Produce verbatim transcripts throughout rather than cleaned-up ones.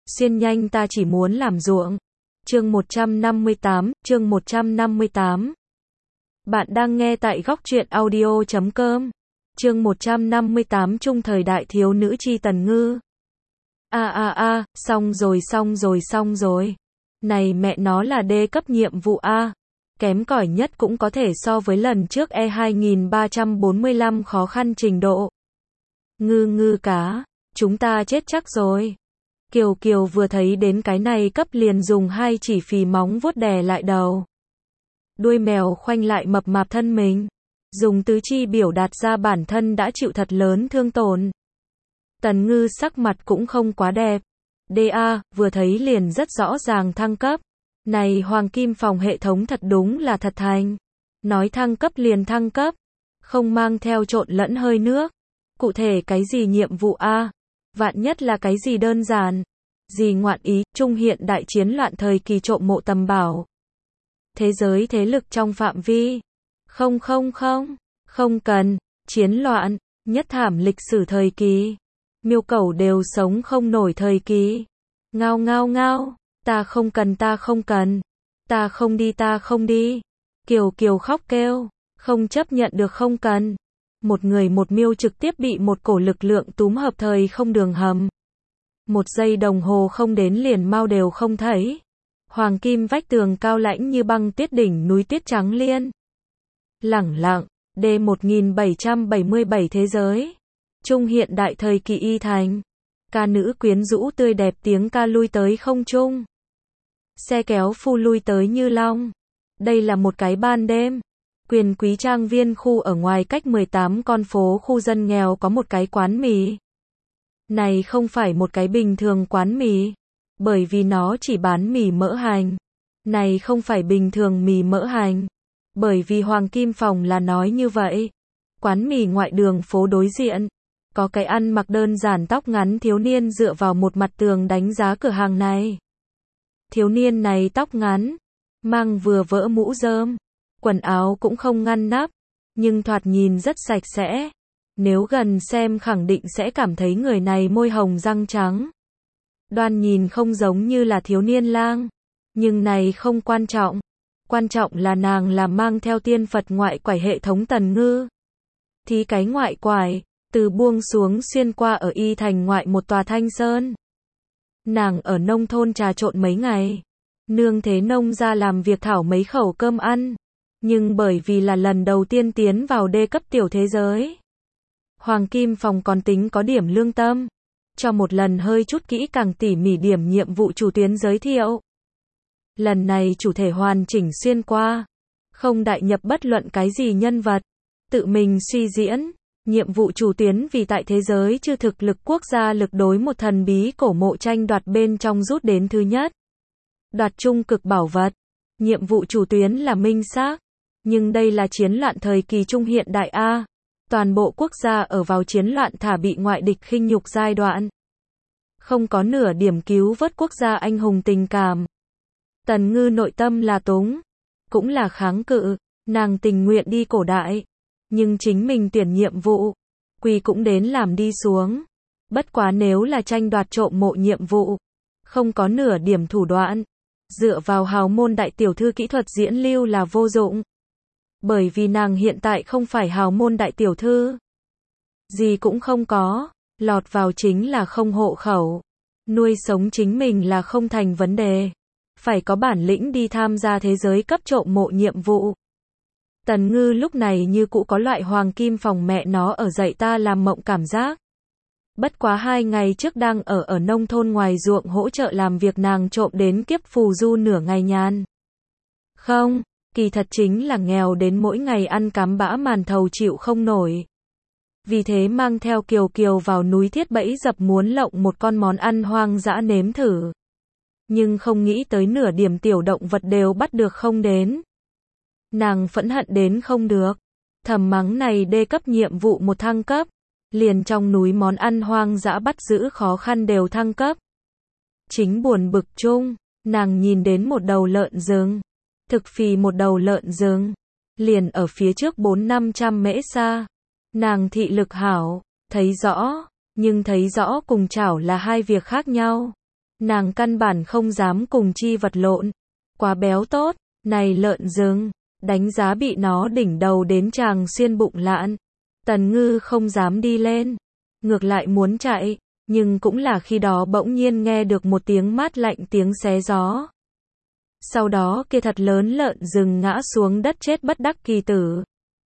Xuyên nhanh ta chỉ muốn làm ruộng. Chương một trăm năm mươi tám, chương một trăm năm mươi tám. Bạn đang nghe tại góc truyện audio chấm com. Chương một trăm năm mươi tám Trung thời đại thiếu nữ chi Tần Ngư. A a a, xong rồi xong rồi xong rồi. Này mẹ nó là D cấp nhiệm vụ A. Kém cỏi nhất cũng có thể so với lần trước E hai nghìn ba trăm bốn mươi lăm khó khăn trình độ. Ngư ngư cá, chúng ta chết chắc rồi. Kiều Kiều vừa thấy đến cái này cấp liền dùng hai chỉ phì móng vuốt đè lại đầu. Đuôi mèo khoanh lại mập mạp thân mình. Dùng tứ chi biểu đạt ra bản thân đã chịu thật lớn thương tổn. Tần Ngư sắc mặt cũng không quá đẹp. đê a, vừa thấy liền rất rõ ràng thăng cấp. Này Hoàng Kim Phòng hệ thống thật đúng là thật thành. Nói thăng cấp liền thăng cấp. Không mang theo trộn lẫn hơi nước. Cụ thể cái gì nhiệm vụ A? Vạn nhất là cái gì đơn giản? Gì ngoạn ý, trung hiện đại chiến loạn thời kỳ trộm mộ tầm bảo. Thế giới thế lực trong phạm vi. Không không không, không cần. Chiến loạn, nhất thảm lịch sử thời kỳ. Miêu cẩu đều sống không nổi thời kỳ. Ngao ngao ngao, ta không cần ta không cần. Ta không đi ta không đi. Kiều Kiều khóc kêu, không chấp nhận được không cần. Một người một miêu trực tiếp bị một cổ lực lượng túm hợp thời không đường hầm. Một giây đồng hồ không đến liền mau đều không thấy. Hoàng kim vách tường cao lãnh như băng tuyết đỉnh núi tuyết trắng liên. Lẳng lặng, D một nghìn bảy trăm bảy mươi bảy thế giới. Trung hiện đại thời kỳ y thành. Ca nữ quyến rũ tươi đẹp tiếng ca lui tới không trung. Xe kéo phu lui tới như long. Đây là một cái ban đêm. Quyền quý trang viên khu ở ngoài cách mười tám con phố khu dân nghèo có một cái quán mì. Này không phải một cái bình thường quán mì. Bởi vì nó chỉ bán mì mỡ hành. Này không phải bình thường mì mỡ hành. Bởi vì Hoàng Kim Phòng là nói như vậy. Quán mì ngoại đường phố đối diện. Có cái ăn mặc đơn giản tóc ngắn thiếu niên dựa vào một mặt tường đánh giá cửa hàng này. Thiếu niên này tóc ngắn. Mang vừa vỡ mũ rơm. Quần áo cũng không ngăn nắp. Nhưng thoạt nhìn rất sạch sẽ. Nếu gần xem khẳng định sẽ cảm thấy người này môi hồng răng trắng. Đoan nhìn không giống như là thiếu niên lang. Nhưng này không quan trọng. Quan trọng là nàng là mang theo tiên Phật ngoại quải hệ thống Tần Ngư. Thí cái ngoại quải, từ buông xuống xuyên qua ở y thành ngoại một tòa thanh sơn. Nàng ở nông thôn trà trộn mấy ngày. Nương thế nông ra làm việc thảo mấy khẩu cơm ăn. Nhưng bởi vì là lần đầu tiên tiến vào D cấp tiểu thế giới. Hoàng Kim Phòng còn tính có điểm lương tâm. Cho một lần hơi chút kỹ càng tỉ mỉ điểm nhiệm vụ chủ tuyến giới thiệu. Lần này chủ thể hoàn chỉnh xuyên qua. Không đại nhập bất luận cái gì nhân vật. Tự mình suy diễn. Nhiệm vụ chủ tuyến vì tại thế giới chư thực lực quốc gia lực đối một thần bí cổ mộ tranh đoạt bên trong rút đến thứ nhất. Đoạt trung cực bảo vật. Nhiệm vụ chủ tuyến là minh xác. Nhưng đây là chiến loạn thời kỳ trung hiện đại A. Toàn bộ quốc gia ở vào chiến loạn thả bị ngoại địch khinh nhục giai đoạn. Không có nửa điểm cứu vớt quốc gia anh hùng tình cảm. Tần Ngư nội tâm là túng. Cũng là kháng cự. Nàng tình nguyện đi cổ đại. Nhưng chính mình tuyển nhiệm vụ. Quỳ cũng đến làm đi xuống. Bất quá nếu là tranh đoạt trộm mộ nhiệm vụ. Không có nửa điểm thủ đoạn. Dựa vào hào môn đại tiểu thư kỹ thuật diễn lưu là vô dụng. Bởi vì nàng hiện tại không phải hào môn đại tiểu thư. Gì cũng không có. Lọt vào chính là không hộ khẩu. Nuôi sống chính mình là không thành vấn đề. Phải có bản lĩnh đi tham gia thế giới cấp trộm mộ nhiệm vụ. Tần Ngư lúc này như cũ có loại Hoàng Kim Phòng mẹ nó ở dạy ta làm mộng cảm giác. Bất quá hai ngày trước đang ở ở nông thôn ngoài ruộng hỗ trợ làm việc nàng trộm đến kiếp phù du nửa ngày nhàn. Không, kỳ thật chính là nghèo đến mỗi ngày ăn cám bã màn thầu chịu không nổi. Vì thế mang theo Kiều Kiều vào núi thiết bẫy dập muốn lộng một con món ăn hoang dã nếm thử. Nhưng không nghĩ tới nửa điểm tiểu động vật đều bắt được không đến. Nàng phẫn hận đến không được. Thầm mắng này D cấp nhiệm vụ một thăng cấp. Liền trong núi món ăn hoang dã bắt giữ khó khăn đều thăng cấp. Chính buồn bực chung, nàng nhìn đến một đầu lợn rừng. Thực phì một đầu lợn rừng. Liền ở phía trước bốn năm trăm mễ xa. Nàng thị lực hảo, thấy rõ, nhưng thấy rõ cùng chảo là hai việc khác nhau. Nàng căn bản không dám cùng chi vật lộn. Quá béo tốt, này lợn rừng, đánh giá bị nó đỉnh đầu đến tràng xuyên bụng lạn. Tần Ngư không dám đi lên, ngược lại muốn chạy, nhưng cũng là khi đó bỗng nhiên nghe được một tiếng mát lạnh, tiếng xé gió. Sau đó kia thật lớn lợn rừng ngã xuống đất chết bất đắc kỳ tử.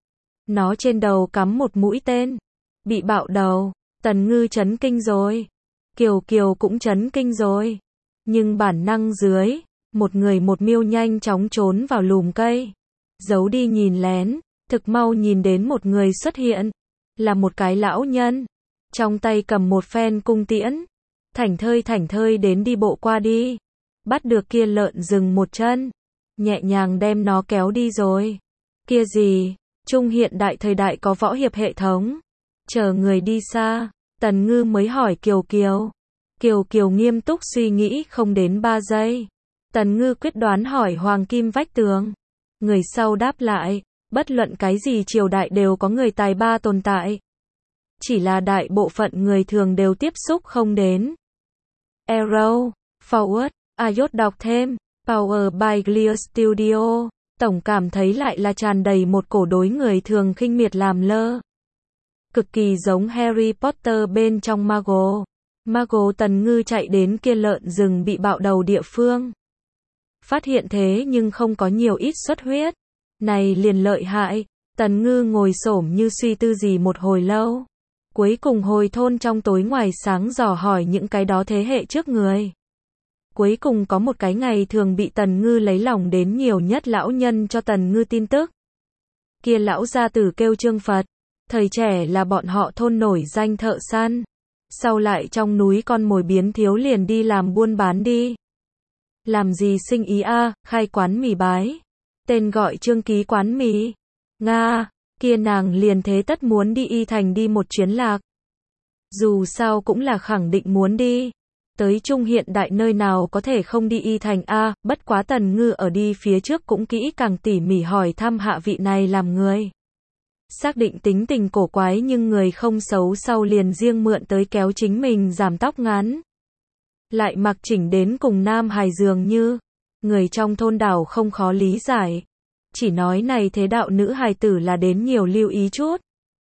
Nó trên đầu cắm một mũi tên, bị bạo đầu. Tần Ngư chấn kinh rồi, Kiều Kiều cũng chấn kinh rồi, nhưng bản năng dưới, một người một miêu nhanh chóng trốn vào lùm cây, giấu đi nhìn lén, thực mau nhìn đến một người xuất hiện, là một cái lão nhân, trong tay cầm một phen cung tiễn, thảnh thơi thảnh thơi đến đi bộ qua đi, bắt được kia lợn rừng một chân, nhẹ nhàng đem nó kéo đi rồi. Kia gì, Trung hiện đại thời đại có võ hiệp hệ thống. Chờ người đi xa, Tần Ngư mới hỏi Kiều Kiều. Kiều Kiều nghiêm túc suy nghĩ không đến ba giây. Tần Ngư quyết đoán hỏi Hoàng Kim Vách Tường. Người sau đáp lại, bất luận cái gì triều đại đều có người tài ba tồn tại. Chỉ là đại bộ phận người thường đều tiếp xúc không đến. Arrow, Forward, Ayot đọc thêm, Power by Clear Studio. Tổng cảm thấy lại là tràn đầy một cổ đối người thường khinh miệt làm lơ. Cực kỳ giống Harry Potter bên trong Mago. Mago. Tần Ngư chạy đến kia lợn rừng bị bạo đầu địa phương. Phát hiện thế nhưng không có nhiều ít xuất huyết. Này liền lợi hại. Tần Ngư ngồi xổm như suy tư gì một hồi lâu. Cuối cùng hồi thôn trong tối ngoài sáng dò hỏi những cái đó thế hệ trước người. Cuối cùng có một cái ngày thường bị Tần Ngư lấy lòng đến nhiều nhất lão nhân cho Tần Ngư tin tức. Kia lão gia tử kêu Trương Phật. Thời trẻ là bọn họ thôn nổi danh thợ săn. Sau lại trong núi con mồi biến thiếu liền đi làm buôn bán đi. Làm gì sinh ý a, à, khai quán mì bái. Tên gọi Trương Ký quán mì. Nga, kia nàng liền thế tất muốn đi Y Thành đi một chuyến lạc. Dù sao cũng là khẳng định muốn đi. Tới Trung hiện đại nơi nào có thể không đi Y Thành a, à, bất quá Tần Ngư ở đi phía trước cũng kỹ càng tỉ mỉ hỏi thăm hạ vị này làm người. Xác định tính tình cổ quái nhưng người không xấu sau liền riêng mượn tới kéo chính mình giảm tóc ngắn. Lại mặc chỉnh đến cùng nam hài dường như, người trong thôn đảo không khó lý giải. Chỉ nói này thế đạo nữ hài tử là đến nhiều lưu ý chút.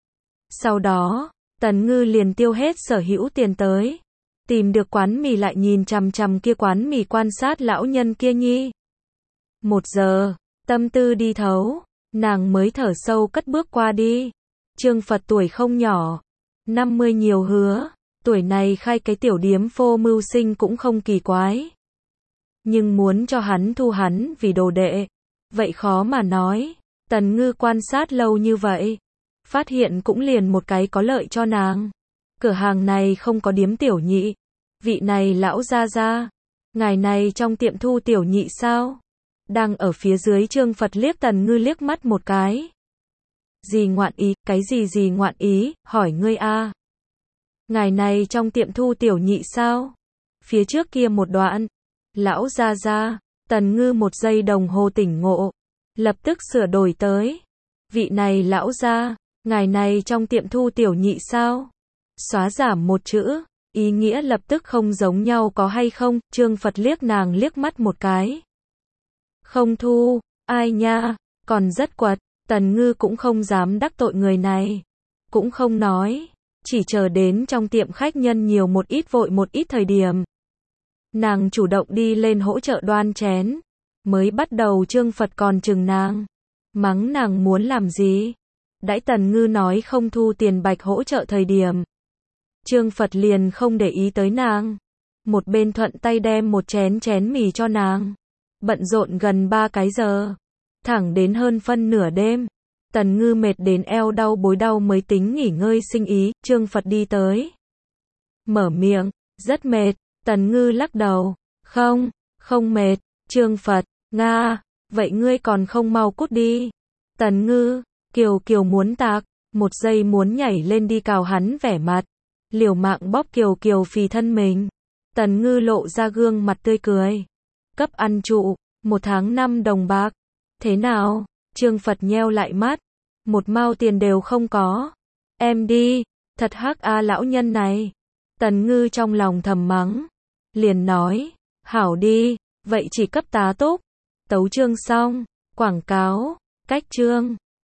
Sau đó, Tần Ngư liền tiêu hết sở hữu tiền tới. Tìm được quán mì lại nhìn chằm chằm kia quán mì quan sát lão nhân kia nhi. Một giờ, tâm tư đi thấu. Nàng mới thở sâu cất bước qua đi. Trương Phật tuổi không nhỏ, năm mươi nhiều hứa, tuổi này khai cái tiểu điếm phô mưu sinh cũng không kỳ quái. Nhưng muốn cho hắn thu hắn vì đồ đệ, vậy khó mà nói. Tần Ngư quan sát lâu như vậy, phát hiện cũng liền một cái có lợi cho nàng. Cửa hàng này không có điếm tiểu nhị. Vị này lão gia gia, ngài này trong tiệm thu tiểu nhị sao? Đang ở phía dưới Trương Phật liếc Tần Ngư liếc mắt một cái. Gì ngoạn ý, cái gì gì ngoạn ý, hỏi ngươi a. Ngài này trong tiệm thu tiểu nhị sao? Phía trước kia một đoạn. Lão gia gia, Tần Ngư một giây đồng hồ tỉnh ngộ. Lập tức sửa đổi tới. Vị này lão gia, ngài này trong tiệm thu tiểu nhị sao? Xóa giảm một chữ, ý nghĩa lập tức không giống nhau có hay không? Trương Phật liếc nàng liếc mắt một cái. Không thu, ai nha, còn rất quật. Tần Ngư cũng không dám đắc tội người này. Cũng không nói, chỉ chờ đến trong tiệm khách nhân nhiều một ít vội một ít thời điểm. Nàng chủ động đi lên hỗ trợ đoan chén. Mới bắt đầu Trương Phật còn chừng nàng. Mắng nàng muốn làm gì? Đãi Tần Ngư nói không thu tiền bạch hỗ trợ thời điểm. Trương Phật liền không để ý tới nàng. Một bên thuận tay đem một chén chén mì cho nàng. Bận rộn gần ba cái giờ. Thẳng đến hơn phân nửa đêm. Tần Ngư mệt đến eo đau bối đau mới tính nghỉ ngơi sinh ý. Trương Phật đi tới. Mở miệng. Rất mệt. Tần Ngư lắc đầu. Không, không mệt. Trương Phật. Nga, vậy ngươi còn không mau cút đi. Tần Ngư. Kiều Kiều muốn tạc. Một giây muốn nhảy lên đi cào hắn vẻ mặt. Liều mạng bóp Kiều Kiều phì thân mình. Tần Ngư lộ ra gương mặt tươi cười. Cấp ăn trụ, một tháng năm đồng bạc. Thế nào? Trương Phật nheo lại mắt. Một mao tiền đều không có. Em đi, thật hắc a lão nhân này. Tần Ngư trong lòng thầm mắng. liền nói, hảo đi, vậy chỉ cấp tá túc. Tấu chương xong, quảng cáo, cách chương.